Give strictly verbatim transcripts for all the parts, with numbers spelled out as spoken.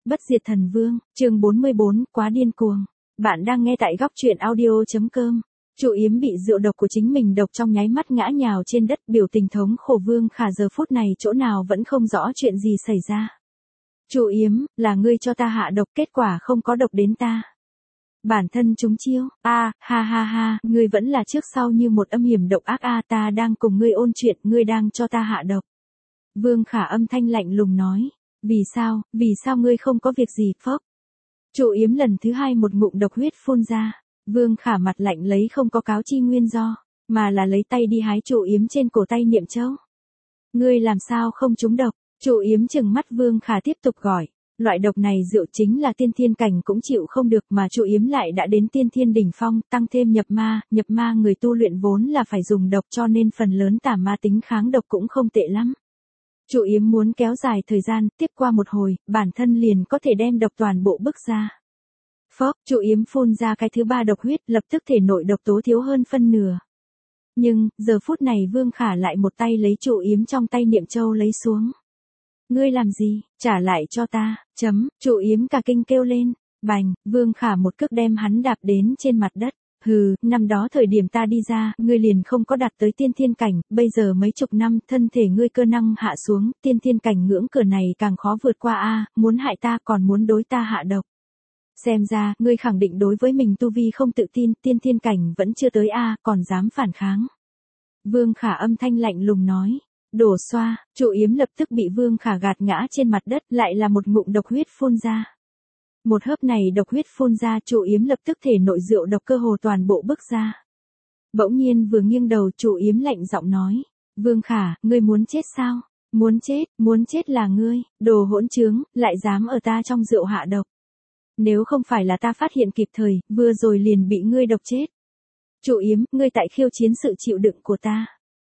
Bất diệt thần vương, chương bốn mươi bốn, quá điên cuồng. Bạn đang nghe tại góc truyện audio.com. Trụ Yếm bị rượu độc của chính mình độc trong nháy mắt ngã nhào trên đất, biểu tình thống khổ. Vương Khả giờ phút này chỗ nào vẫn không rõ chuyện gì xảy ra. Trụ Yếm, là ngươi cho ta hạ độc, kết quả không có độc đến ta. Bản thân chúng chiêu, a à, ha ha ha, ngươi vẫn là trước sau như một âm hiểm độc ác a à, ta đang cùng ngươi ôn chuyện, ngươi đang cho ta hạ độc. Vương Khả âm thanh lạnh lùng nói, vì sao, vì sao ngươi không có việc gì, phốc. Trụ Yếm lần thứ hai một ngụm độc huyết phun ra, Vương Khả mặt lạnh lấy không có cáo chi nguyên do, mà là lấy tay đi hái Trụ Yếm trên cổ tay Niệm Châu. Ngươi làm sao không trúng độc, Trụ Yếm trừng mắt. Vương Khả tiếp tục gọi, loại độc này rượu chính là tiên thiên cảnh cũng chịu không được, mà Trụ Yếm lại đã đến tiên thiên đỉnh phong, tăng thêm nhập ma, nhập ma người tu luyện vốn là phải dùng độc cho nên phần lớn tà ma tính kháng độc cũng không tệ lắm. Trụ Yếm muốn kéo dài thời gian, tiếp qua một hồi, bản thân liền có thể đem độc toàn bộ bức ra. Phốc, Trụ Yếm phun ra cái thứ ba độc huyết, lập tức thể nội độc tố thiếu hơn phân nửa. Nhưng, giờ phút này Vương Khả lại một tay lấy Trụ Yếm trong tay Niệm Châu lấy xuống. Ngươi làm gì, trả lại cho ta, chấm, Trụ Yếm cả kinh kêu lên, bành, Vương Khả một cước đem hắn đạp đến trên mặt đất. Hừ, năm đó thời điểm ta đi ra, ngươi liền không có đạt tới tiên thiên cảnh, bây giờ mấy chục năm, thân thể ngươi cơ năng hạ xuống, tiên thiên cảnh ngưỡng cửa này càng khó vượt qua a, muốn hại ta còn muốn đối ta hạ độc. Xem ra, ngươi khẳng định đối với mình tu vi không tự tin, tiên thiên cảnh vẫn chưa tới a, còn dám phản kháng. Vương Khả âm thanh lạnh lùng nói, đổ xoa, Trụ Yếm lập tức bị Vương Khả gạt ngã trên mặt đất, lại là một ngụm độc huyết phun ra. Một hớp này độc huyết phun ra, Trụ Yếm lập tức thể nội rượu độc cơ hồ toàn bộ bức ra. Bỗng nhiên vừa nghiêng đầu, Trụ Yếm lạnh giọng nói, Vương Khả, ngươi muốn chết sao? Muốn chết, muốn chết là ngươi, đồ hỗn trướng, lại dám ở ta trong rượu hạ độc. Nếu không phải là ta phát hiện kịp thời, vừa rồi liền bị ngươi độc chết. Trụ Yếm, ngươi tại khiêu chiến sự chịu đựng của ta.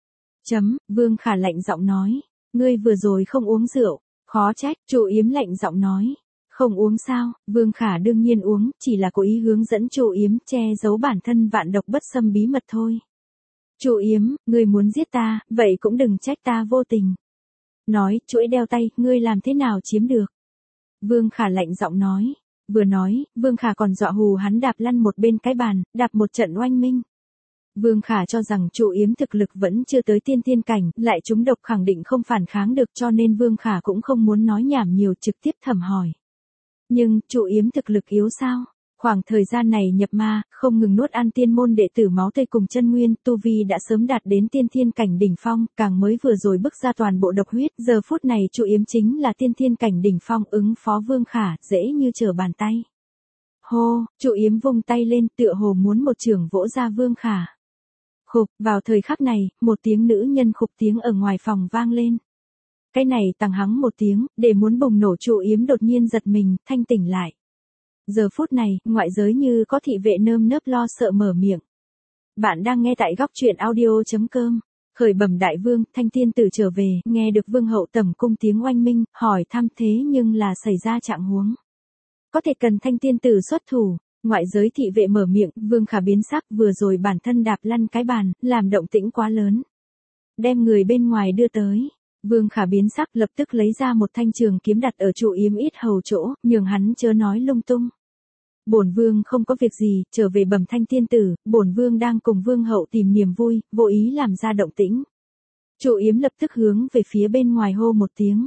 Chấm, Vương Khả lạnh giọng nói, ngươi vừa rồi không uống rượu, khó trách. Trụ Yếm lạnh giọng nói, không uống sao, Vương Khả đương nhiên uống, chỉ là cố ý hướng dẫn Trụ Yếm che giấu bản thân vạn độc bất xâm bí mật thôi. Trụ Yếm, ngươi muốn giết ta, vậy cũng đừng trách ta vô tình. Nói, chuỗi đeo tay, ngươi làm thế nào chiếm được? Vương Khả lạnh giọng nói, vừa nói, Vương Khả còn dọa hù hắn đạp lăn một bên cái bàn, đạp một trận oanh minh. Vương Khả cho rằng Trụ Yếm thực lực vẫn chưa tới tiên thiên cảnh, lại trúng độc khẳng định không phản kháng được, cho nên Vương Khả cũng không muốn nói nhảm nhiều, trực tiếp thẩm hỏi. Nhưng, Trụ Yếm thực lực yếu sao? Khoảng thời gian này nhập ma, không ngừng nuốt ăn tiên môn đệ tử máu tươi cùng chân nguyên, tu vi đã sớm đạt đến tiên thiên cảnh đỉnh phong, càng mới vừa rồi bức ra toàn bộ độc huyết, giờ phút này Trụ Yếm chính là tiên thiên cảnh đỉnh phong, ứng phó Vương Khả, dễ như trở bàn tay. Hô, Trụ Yếm vung tay lên, tựa hồ muốn một chưởng vỗ ra Vương Khả. Khục, vào thời khắc này, một tiếng nữ nhân khục tiếng ở ngoài phòng vang lên. Cái này tằng hắng một tiếng, để muốn bùng nổ Trụ Yếm đột nhiên giật mình, thanh tỉnh lại. Giờ phút này, ngoại giới như có thị vệ nơm nớp lo sợ mở miệng. Bạn đang nghe tại góc truyện audio.com. Khởi bẩm đại vương, Thanh Tiên Tử trở về, nghe được vương hậu tẩm cung tiếng oanh minh, hỏi thăm thế nhưng là xảy ra trạng huống. Có thể cần Thanh Tiên Tử xuất thủ. Ngoại giới thị vệ mở miệng, Vương Khả biến sắc, vừa rồi bản thân đạp lăn cái bàn, làm động tĩnh quá lớn. Đem người bên ngoài đưa tới. Vương Khả biến sắc, lập tức lấy ra một thanh trường kiếm đặt ở Trụ Yếm ít hầu chỗ, nhường hắn chớ nói lung tung. Bổn vương không có việc gì, trở về bẩm Thanh Tiên Tử, bổn vương đang cùng vương hậu tìm niềm vui, vô ý làm ra động tĩnh. Trụ Yếm lập tức hướng về phía bên ngoài hô một tiếng.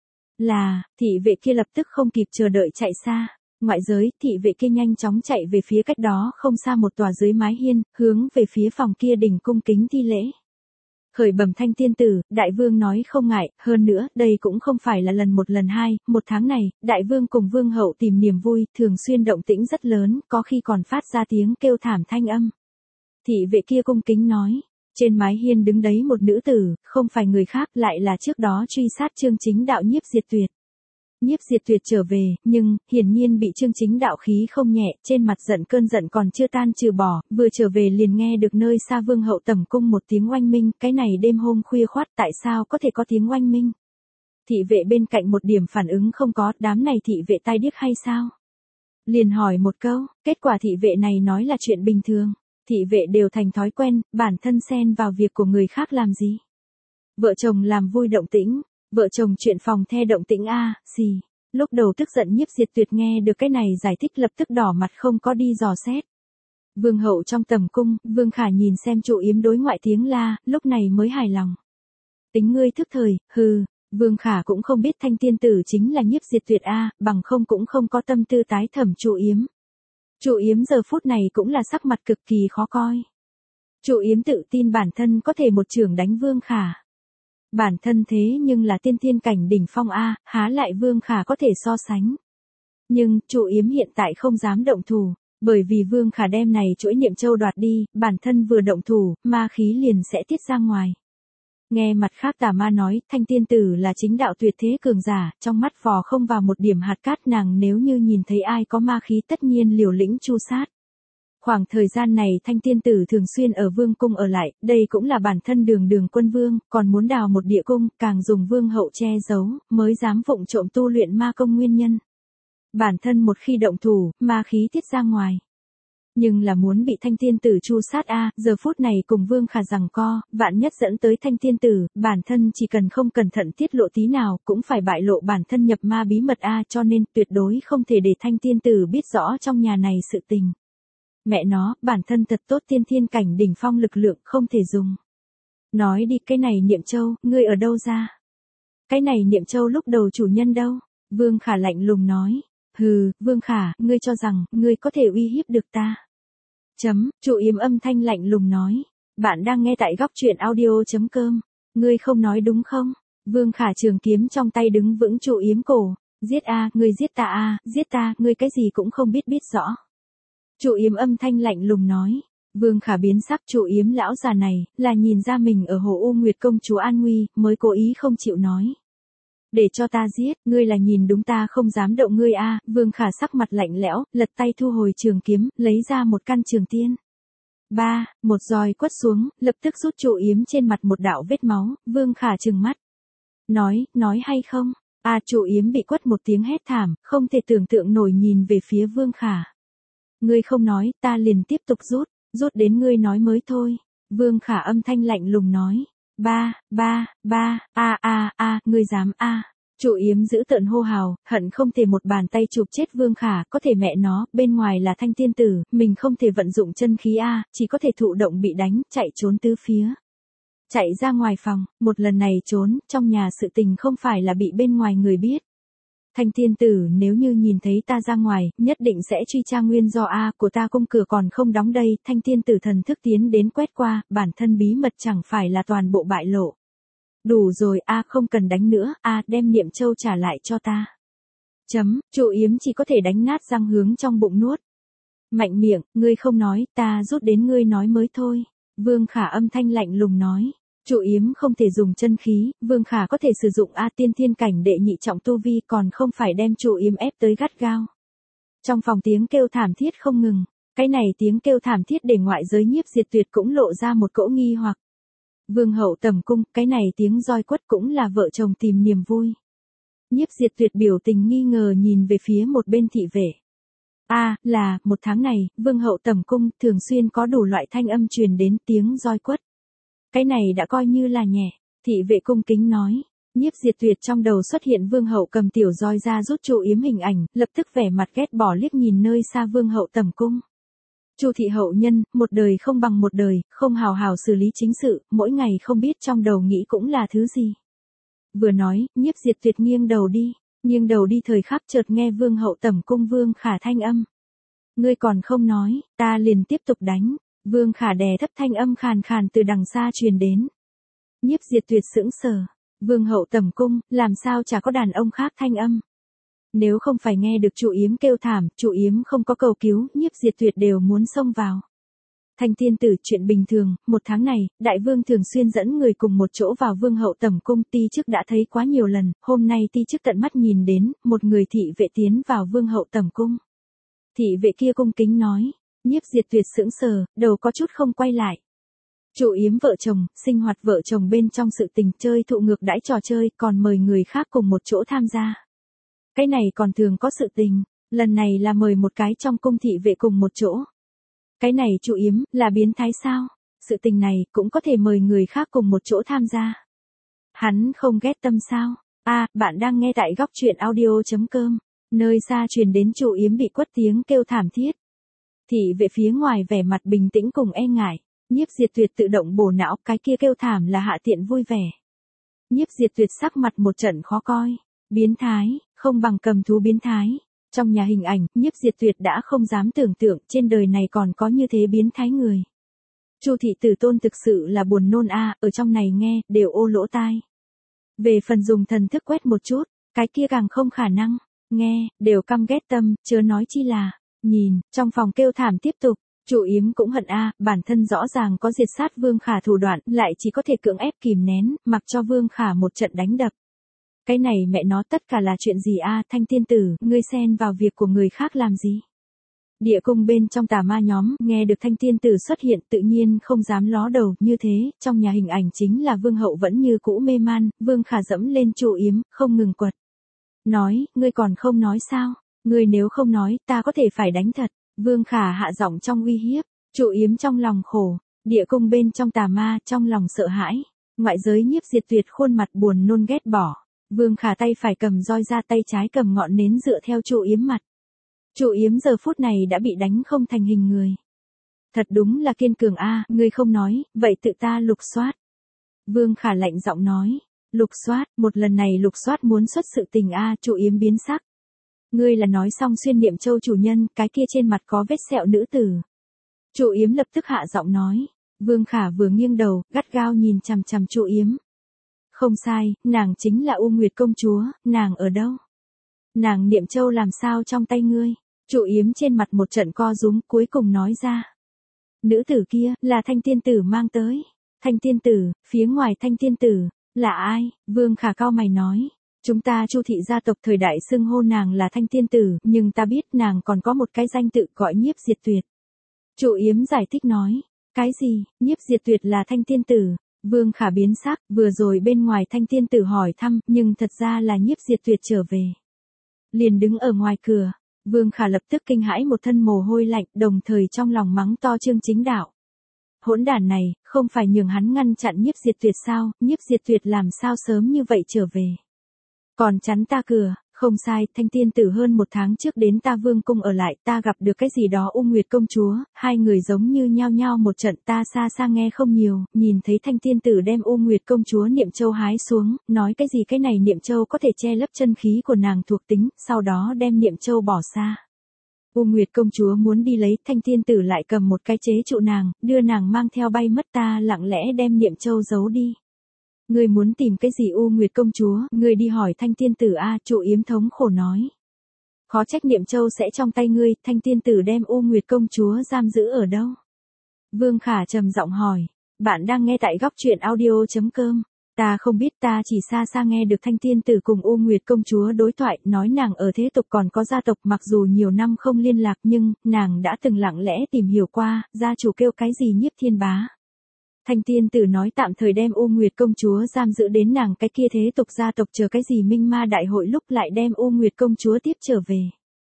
Là, thị vệ kia lập tức không kịp chờ đợi chạy xa. Ngoại giới, thị vệ kia nhanh chóng chạy về phía cách đó không xa một tòa dưới mái hiên, hướng về phía phòng kia đỉnh cung kính thi lễ. Khởi bẩm Thanh Tiên Tử, đại vương nói không ngại, hơn nữa, đây cũng không phải là lần một lần hai, một tháng này, đại vương cùng vương hậu tìm niềm vui, thường xuyên động tĩnh rất lớn, có khi còn phát ra tiếng kêu thảm thanh âm. Thị vệ kia cung kính nói, trên mái hiên đứng đấy một nữ tử, không phải người khác, lại là trước đó truy sát Chương Chính Đạo Nhiếp Diệt Tuyệt. Nhiếp Diệt Tuyệt trở về, nhưng, hiển nhiên bị Chương Chính Đạo khí không nhẹ, trên mặt giận cơn giận còn chưa tan trừ bỏ, vừa trở về liền nghe được nơi xa vương hậu tẩm cung một tiếng oanh minh, cái này đêm hôm khuya khoắt tại sao có thể có tiếng oanh minh. Thị vệ bên cạnh một điểm phản ứng không có, đám này thị vệ tai điếc hay sao? Liền hỏi một câu, kết quả thị vệ này nói là chuyện bình thường, thị vệ đều thành thói quen, bản thân xen vào việc của người khác làm gì. Vợ chồng làm vui động tĩnh. Vợ chồng chuyện phòng the động tĩnh a, xì. Lúc đầu tức giận Nhiếp Diệt Tuyệt nghe được cái này giải thích lập tức đỏ mặt không có đi dò xét. Vương hậu trong tầm cung, Vương Khả nhìn xem Trụ Yếm đối ngoại tiếng la, lúc này mới hài lòng. Tính ngươi thức thời, hừ, Vương Khả cũng không biết Thanh tiên tử chính là Nhiếp Diệt Tuyệt a, bằng không cũng không có tâm tư tái thẩm Trụ Yếm. Trụ Yếm giờ phút này cũng là sắc mặt cực kỳ khó coi. Trụ Yếm tự tin bản thân có thể một chưởng đánh Vương Khả. Bản thân thế nhưng là tiên thiên cảnh đỉnh phong a, há lại Vương Khả có thể so sánh. Nhưng, Trụ Yếm hiện tại không dám động thủ, bởi vì Vương Khả đem này chuỗi niệm châu đoạt đi, bản thân vừa động thủ, ma khí liền sẽ tiết ra ngoài. Nghe mặt khác tà ma nói, Thanh tiên tử là chính đạo tuyệt thế cường giả, trong mắt vò không vào một điểm hạt cát, nàng nếu như nhìn thấy ai có ma khí tất nhiên liều lĩnh chu sát. Khoảng thời gian này Thanh tiên tử thường xuyên ở vương cung ở lại, đây cũng là bản thân đường đường quân vương, còn muốn đào một địa cung, càng dùng vương hậu che giấu, mới dám vụng trộm tu luyện ma công nguyên nhân. Bản thân một khi động thủ, ma khí tiết ra ngoài. Nhưng là muốn bị Thanh tiên tử chu sát a, giờ phút này cùng Vương Khả giằng co, vạn nhất dẫn tới Thanh tiên tử, bản thân chỉ cần không cẩn thận tiết lộ tí nào, cũng phải bại lộ bản thân nhập ma bí mật a, cho nên tuyệt đối không thể để Thanh tiên tử biết rõ trong nhà này sự tình. Mẹ nó, bản thân thật tốt, tiên thiên cảnh đỉnh phong lực lượng không thể dùng. Nói đi, cái này Niệm Châu, ngươi ở đâu ra? Cái này Niệm Châu lúc đầu chủ nhân đâu? Vương Khả lạnh lùng nói. Hừ, Vương Khả, ngươi cho rằng, ngươi có thể uy hiếp được ta. Chấm, Trụ Yếm âm thanh lạnh lùng nói. Bạn đang nghe tại góc truyện audio.com. Ngươi không nói đúng không? Vương Khả trường kiếm trong tay đứng vững Trụ Yếm cổ. Giết a, ngươi giết ta a, giết ta, ngươi cái gì cũng không biết biết rõ. Trụ Yếm âm thanh lạnh lùng nói. Vương Khả biến sắc, Trụ Yếm lão già này, là nhìn ra mình ở Hồ U Nguyệt công chúa an nguy, mới cố ý không chịu nói. Để cho ta giết, ngươi là nhìn đúng ta không dám động ngươi a. Vương Khả sắc mặt lạnh lẽo, lật tay thu hồi trường kiếm, lấy ra một căn trường tiên. Ba, một roi quất xuống, lập tức rút Trụ Yếm trên mặt một đạo vết máu, Vương Khả trừng mắt. Nói, nói hay không? A, Trụ Yếm bị quất một tiếng hét thảm, không thể tưởng tượng nổi nhìn về phía Vương Khả. Ngươi không nói, ta liền tiếp tục rút, rút đến ngươi nói mới thôi. Vương Khả âm thanh lạnh lùng nói. Ba, ba, ba, a a a, ngươi dám a. À. Trụ Yếm giữ tợn hô hào, hận không thể một bàn tay chụp chết Vương Khả, có thể mẹ nó, bên ngoài là Thanh tiên tử, mình không thể vận dụng chân khí a, chỉ có thể thụ động bị đánh, chạy trốn tứ phía. Chạy ra ngoài phòng, một lần này trốn, trong nhà sự tình không phải là bị bên ngoài người biết. Thanh tiên tử nếu như nhìn thấy ta ra ngoài, nhất định sẽ truy tra nguyên do a, của ta cung cửa còn không đóng đây, Thanh tiên tử thần thức tiến đến quét qua, bản thân bí mật chẳng phải là toàn bộ bại lộ. Đủ rồi a, không cần đánh nữa, a, đem Niệm Châu trả lại cho ta. Chấm, Trụ Yếm chỉ có thể đánh nát răng hướng trong bụng nuốt. Mạnh miệng, ngươi không nói, ta rút đến ngươi nói mới thôi. Vương Khả âm thanh lạnh lùng nói. Trụ Yếm không thể dùng chân khí, Vương Khả có thể sử dụng A tiên thiên cảnh đệ nhị trọng tu vi, còn không phải đem Trụ Yếm ép tới gắt gao. Trong phòng tiếng kêu thảm thiết không ngừng, cái này tiếng kêu thảm thiết để ngoại giới Nhiếp Diệt Tuyệt cũng lộ ra một cỗ nghi hoặc. Vương hậu tầm cung, cái này tiếng roi quất cũng là vợ chồng tìm niềm vui. Nhiếp Diệt Tuyệt biểu tình nghi ngờ nhìn về phía một bên thị vệ. A, à, là, một tháng này, Vương hậu tầm cung thường xuyên có đủ loại thanh âm truyền đến tiếng roi quất. Cái này đã coi như là nhẹ, thị vệ cung kính nói. Nhiếp Diệt Tuyệt trong đầu xuất hiện Vương hậu cầm tiểu roi ra rút Trụ Yếm hình ảnh, lập tức vẻ mặt ghét bỏ liếc nhìn nơi xa Vương hậu tầm cung. Chu thị hậu nhân, một đời không bằng một đời, không hào hào xử lý chính sự, mỗi ngày không biết trong đầu nghĩ cũng là thứ gì. Vừa nói, Nhiếp Diệt Tuyệt nghiêng đầu đi, nghiêng đầu đi thời khắc chợt nghe Vương hậu tầm cung Vương Khả thanh âm. Ngươi còn không nói, ta liền tiếp tục đánh. Vương Khả đè thấp thanh âm khàn khàn từ đằng xa truyền đến. Nhiếp Diệt Tuyệt sững sờ. Vương hậu tầm cung, làm sao chả có đàn ông khác thanh âm. Nếu không phải nghe được Trụ Yếm kêu thảm, Trụ Yếm không có cầu cứu, Nhiếp Diệt Tuyệt đều muốn xông vào. Thanh tiên tử, chuyện bình thường, một tháng này, đại vương thường xuyên dẫn người cùng một chỗ vào Vương hậu tầm cung, ti chức đã thấy quá nhiều lần, hôm nay ti chức tận mắt nhìn đến, một người thị vệ tiến vào Vương hậu tầm cung. Thị vệ kia cung kính nói. Nhiếp Diệt Tuyệt sững sờ, đầu có chút không quay lại. Trụ Yếm vợ chồng, sinh hoạt vợ chồng bên trong sự tình chơi thụ ngược đãi trò chơi, còn mời người khác cùng một chỗ tham gia. Cái này còn thường có sự tình, lần này là mời một cái trong cung thị vệ cùng một chỗ. Cái này Trụ Yếm, là biến thái sao? Sự tình này cũng có thể mời người khác cùng một chỗ tham gia. Hắn không ghét tâm sao? À, bạn đang nghe tại góc chuyện audio chấm com, nơi xa truyền đến Chu Yếm bị quất tiếng kêu thảm thiết. Thị vệ phía ngoài vẻ mặt bình tĩnh cùng e ngại, Nhiếp Diệt Tuyệt tự động bổ não, cái kia kêu thảm là Hạ Tiện vui vẻ. Nhiếp Diệt Tuyệt sắc mặt một trận khó coi, biến thái, không bằng cầm thú biến thái. Trong nhà hình ảnh, Nhiếp Diệt Tuyệt đã không dám tưởng tượng trên đời này còn có như thế biến thái người. Chu thị tử tôn thực sự là buồn nôn a, ở trong này nghe, đều ô lỗ tai. Về phần dùng thần thức quét một chút, cái kia càng không khả năng, nghe, đều căm ghét tâm, chớ nói chi là, nhìn, trong phòng kêu thảm tiếp tục, Chu Yếm cũng hận a, bản thân rõ ràng có diệt sát Vương Khả thủ đoạn, lại chỉ có thể cưỡng ép kìm nén, mặc cho Vương Khả một trận đánh đập. Cái này mẹ nó tất cả là chuyện gì a, Thanh tiên tử, ngươi xen vào việc của người khác làm gì? Địa cung bên trong tà ma nhóm, nghe được Thanh tiên tử xuất hiện tự nhiên không dám ló đầu, như thế, trong nhà hình ảnh chính là Vương hậu vẫn như cũ mê man, Vương Khả dẫm lên Chu Yếm, không ngừng quật. Nói, ngươi còn không nói sao? Ngươi nếu không nói, ta có thể phải đánh thật. Vương Khả hạ giọng trong uy hiếp, Chu Yếm trong lòng khổ, địa cung bên trong tà ma, trong lòng sợ hãi. Ngoại giới Nhiếp Diệt Tuyệt khuôn mặt buồn nôn ghét bỏ. Vương Khả tay phải cầm roi ra, tay trái cầm ngọn nến dựa theo Chu Yếm mặt. Chu Yếm giờ phút này đã bị đánh không thành hình người. Thật đúng là kiên cường a, ngươi không nói, vậy tự ta lục soát. Vương Khả lạnh giọng nói, lục soát, một lần này lục soát muốn xuất sự tình a, Chu Yếm biến sắc. Ngươi là nói xong Xuyên Niệm Châu chủ nhân, cái kia trên mặt có vết sẹo nữ tử. Chu Yếm lập tức hạ giọng nói. Vương Khả vừa nghiêng đầu, gắt gao nhìn chằm chằm Chu Yếm. Không sai, nàng chính là U Nguyệt công chúa, nàng ở đâu? Nàng Niệm Châu làm sao trong tay ngươi? Chu Yếm trên mặt một trận co rúm, cuối cùng nói ra. Nữ tử kia, là Thanh tiên tử mang tới. Thanh tiên tử, phía ngoài Thanh tiên tử, là ai? Vương Khả cau mày nói. Chúng ta Chu thị gia tộc thời đại xưng hô nàng là Thanh tiên tử, nhưng ta biết nàng còn có một cái danh tự gọi Nhiếp Diệt Tuyệt. Chu Yếm giải thích nói. Cái gì? Nhiếp Diệt Tuyệt là Thanh tiên tử. Vương Khả biến sắc, vừa rồi bên ngoài Thanh tiên tử hỏi thăm, nhưng thật ra là Nhiếp Diệt Tuyệt trở về. Liền đứng ở ngoài cửa. Vương Khả lập tức kinh hãi một thân mồ hôi lạnh, đồng thời trong lòng mắng to Trương Chính Đạo. Hỗn đản này, không phải nhường hắn ngăn chặn Nhiếp Diệt Tuyệt sao, Nhiếp Diệt Tuyệt làm sao sớm như vậy trở về. Còn chắn ta cửa, không sai, Thanh tiên tử hơn một tháng trước đến ta Vương cung ở lại, ta gặp được cái gì đó U Nguyệt công chúa, hai người giống như nhao nhao một trận, ta xa xa nghe không nhiều, nhìn thấy Thanh tiên tử đem U Nguyệt công chúa Niệm Châu hái xuống, nói cái gì cái này Niệm Châu có thể che lấp chân khí của nàng thuộc tính, sau đó đem Niệm Châu bỏ xa. U Nguyệt công chúa muốn đi lấy, Thanh tiên tử lại cầm một cái chế trụ nàng, đưa nàng mang theo bay mất, ta lặng lẽ đem Niệm Châu giấu đi. Ngươi muốn tìm cái gì U Nguyệt công chúa, ngươi đi hỏi Thanh tiên tử a, Chu Yếm thống khổ nói. Khó trách Niệm Châu sẽ trong tay ngươi, Thanh tiên tử đem U Nguyệt công chúa giam giữ ở đâu? Vương Khả trầm giọng hỏi, bạn đang nghe tại góc chuyện audio chấm com. Ta không biết, ta chỉ xa xa nghe được Thanh tiên tử cùng U Nguyệt công chúa đối thoại, nói nàng ở thế tục còn có gia tộc, mặc dù nhiều năm không liên lạc nhưng, nàng đã từng lặng lẽ tìm hiểu qua, gia chủ kêu cái gì Nhiếp Thiên Bá. Thanh tiên tử nói tạm thời đem U Nguyệt công chúa giam giữ đến nàng cái kia thế tục gia tộc chờ cái gì Minh Ma đại hội lúc lại đem U Nguyệt công chúa tiếp trở về.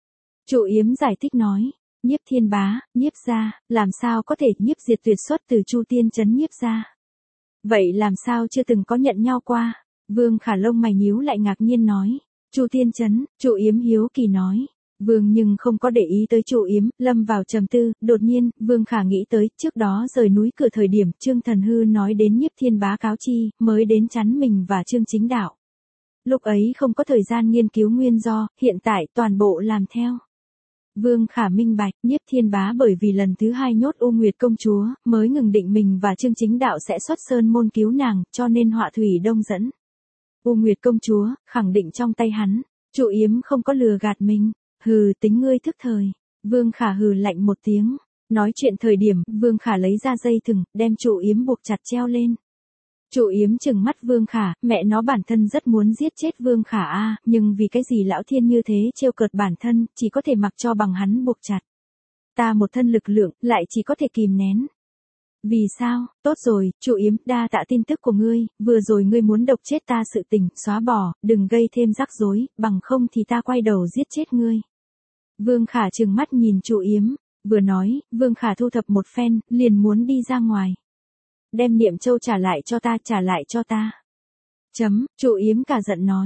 Chu Yếm giải thích nói, Nhiếp Thiên Bá, Nhiếp gia, làm sao có thể Nhiếp Diệt Tuyệt xuất từ Chu Tiên trấn Nhiếp gia? Vậy làm sao chưa từng có nhận nhau qua? Vương Khả lông mày nhíu lại ngạc nhiên nói, Chu Tiên trấn, Chu Yếm hiếu kỳ nói. Vương nhưng không có để ý tới Chu Yếm, lâm vào trầm tư, đột nhiên, Vương Khả nghĩ tới, trước đó rời núi cửa thời điểm, Trương Thần Hư nói đến Nhiếp Thiên Bá cáo chi, mới đến chắn mình và Trương Chính Đạo. Lúc ấy không có thời gian nghiên cứu nguyên do, hiện tại toàn bộ làm theo. Vương Khả minh bạch, Nhiếp Thiên Bá bởi vì lần thứ hai nhốt U Nguyệt công chúa, mới ngừng định mình và Trương Chính Đạo sẽ xuất sơn môn cứu nàng, cho nên họa thủy đông dẫn. U Nguyệt công chúa, khẳng định trong tay hắn, Chu Yếm không có lừa gạt mình. Hừ, tính ngươi thức thời. Vương Khả hừ lạnh một tiếng. Nói chuyện thời điểm, Vương Khả lấy ra dây thừng, đem Chu Yếm buộc chặt treo lên. Chu Yếm trừng mắt Vương Khả, mẹ nó bản thân rất muốn giết chết Vương Khả a, nhưng vì cái gì lão thiên như thế trêu cợt bản thân, chỉ có thể mặc cho bằng hắn buộc chặt. Ta một thân lực lượng, lại chỉ có thể kìm nén. Vì sao? Tốt rồi, Chu Yếm, đa tạ tin tức của ngươi, vừa rồi ngươi muốn độc chết ta sự tình, xóa bỏ, đừng gây thêm rắc rối, bằng không thì ta quay đầu giết chết ngươi. Vương Khả trừng mắt nhìn Chu Yếm, vừa nói, Vương Khả thu thập một phen, liền muốn đi ra ngoài. Đem Niệm Châu trả lại cho ta, trả lại cho ta. Chấm, Chu Yếm cả giận nói,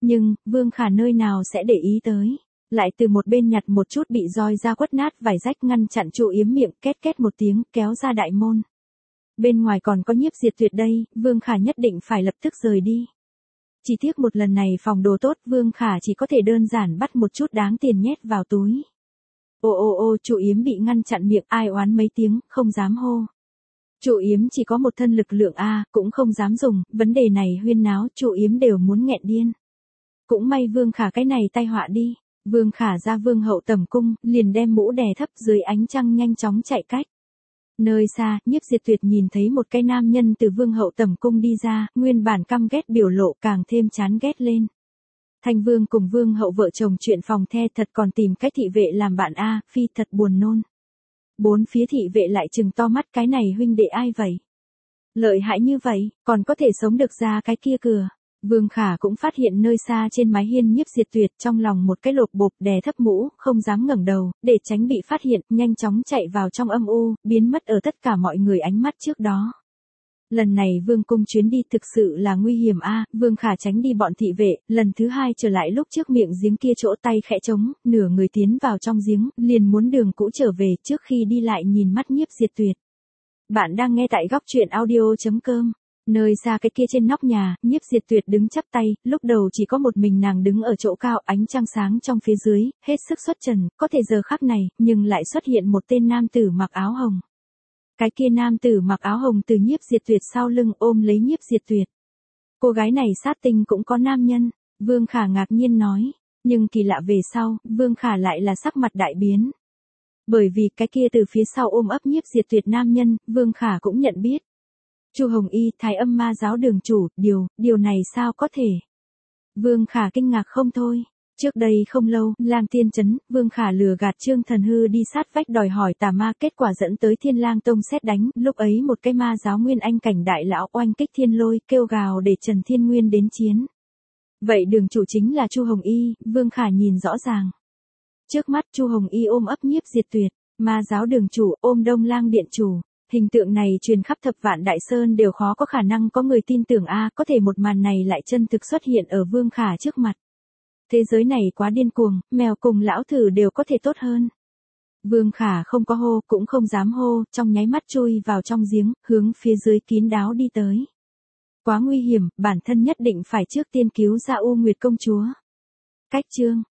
Nhưng, Vương Khả nơi nào sẽ để ý tới. Lại từ một bên nhặt một chút bị roi ra quất nát vải rách ngăn chặn Chu Yếm miệng, két két một tiếng, kéo ra đại môn. Bên ngoài còn có Nhiếp Diệt Tuyệt đây, Vương Khả nhất định phải lập tức rời đi. Chỉ tiếc một lần này phòng đồ tốt, Vương Khả chỉ có thể đơn giản bắt một chút đáng tiền nhét vào túi. Ô ô ô, Chu Yếm bị ngăn chặn miệng, ai oán mấy tiếng, không dám hô. Chu Yếm chỉ có một thân lực lượng a, cũng không dám dùng, vấn đề này huyên náo, Chu Yếm đều muốn nghẹn điên. Cũng may Vương Khả cái này tai họa đi. Vương Khả ra Vương hậu tẩm cung, liền đem mũ đè thấp dưới ánh trăng nhanh chóng chạy cách. Nơi xa, Nhiếp Diệt Tuyệt nhìn thấy một cái nam nhân từ Vương hậu tẩm cung đi ra, nguyên bản căm ghét biểu lộ càng thêm chán ghét lên. Thanh Vương cùng Vương hậu vợ chồng chuyện phòng the thật còn tìm cách thị vệ làm bạn a, phi thật buồn nôn. Bốn phía thị vệ lại trừng to mắt, cái này huynh đệ ai vậy? Lợi hại như vậy, còn có thể sống được ra cái kia cửa. Vương Khả cũng phát hiện nơi xa trên mái hiên Nhiếp Diệt Tuyệt, trong lòng một cái lột bộp, đè thấp mũ, không dám ngẩng đầu, để tránh bị phát hiện, nhanh chóng chạy vào trong âm u, biến mất ở tất cả mọi người ánh mắt trước đó. Lần này Vương cung chuyến đi thực sự là nguy hiểm a, Vương Khả tránh đi bọn thị vệ, lần thứ hai trở lại lúc trước miệng giếng kia chỗ tay khẽ trống, nửa người tiến vào trong giếng, liền muốn đường cũ trở về, trước khi đi lại nhìn mắt Nhiếp Diệt Tuyệt. Bạn đang nghe tại góc truyện audio chấm com. Nơi xa cái kia trên nóc nhà, Nhiếp Diệt Tuyệt đứng chắp tay, lúc đầu chỉ có một mình nàng đứng ở chỗ cao, ánh trăng sáng trong phía dưới, hết sức xuất trần, có thể giờ khắc này, nhưng lại xuất hiện một tên nam tử mặc áo hồng. Cái kia nam tử mặc áo hồng từ Nhiếp Diệt Tuyệt sau lưng ôm lấy Nhiếp Diệt Tuyệt. Cô gái này sát tinh cũng có nam nhân, Vương Khả ngạc nhiên nói, nhưng kỳ lạ về sau, Vương Khả lại là sắc mặt đại biến. Bởi vì cái kia từ phía sau ôm ấp Nhiếp Diệt Tuyệt nam nhân, Vương Khả cũng nhận biết. Chu Hồng Y, Thái Âm Ma giáo đường chủ, điều, điều này sao có thể? Vương Khả kinh ngạc không thôi. Trước đây không lâu, Lang Tiên Trấn, Vương Khả lừa gạt Trương Thần Hư đi sát vách đòi hỏi tà ma, kết quả dẫn tới Thiên Lang Tông xét đánh, lúc ấy một cái ma giáo nguyên anh cảnh đại lão oanh kích thiên lôi, kêu gào để Trần Thiên Nguyên đến chiến. Vậy đường chủ chính là Chu Hồng Y, Vương Khả nhìn rõ ràng. Trước mắt Chu Hồng Y ôm ấp Nhiếp Diệt Tuyệt, ma giáo đường chủ ôm Đông Lang điện chủ. Hình tượng này truyền khắp thập vạn đại sơn đều khó có khả năng có người tin tưởng a, có thể một màn này lại chân thực xuất hiện ở Vương Khả trước mặt. Thế giới này quá điên cuồng, mèo cùng lão thử đều có thể tốt hơn. Vương Khả không có hô, cũng không dám hô, trong nháy mắt chui vào trong giếng, hướng phía dưới kín đáo đi tới. Quá nguy hiểm, bản thân nhất định phải trước tiên cứu ra U Nguyệt công chúa. Cách chương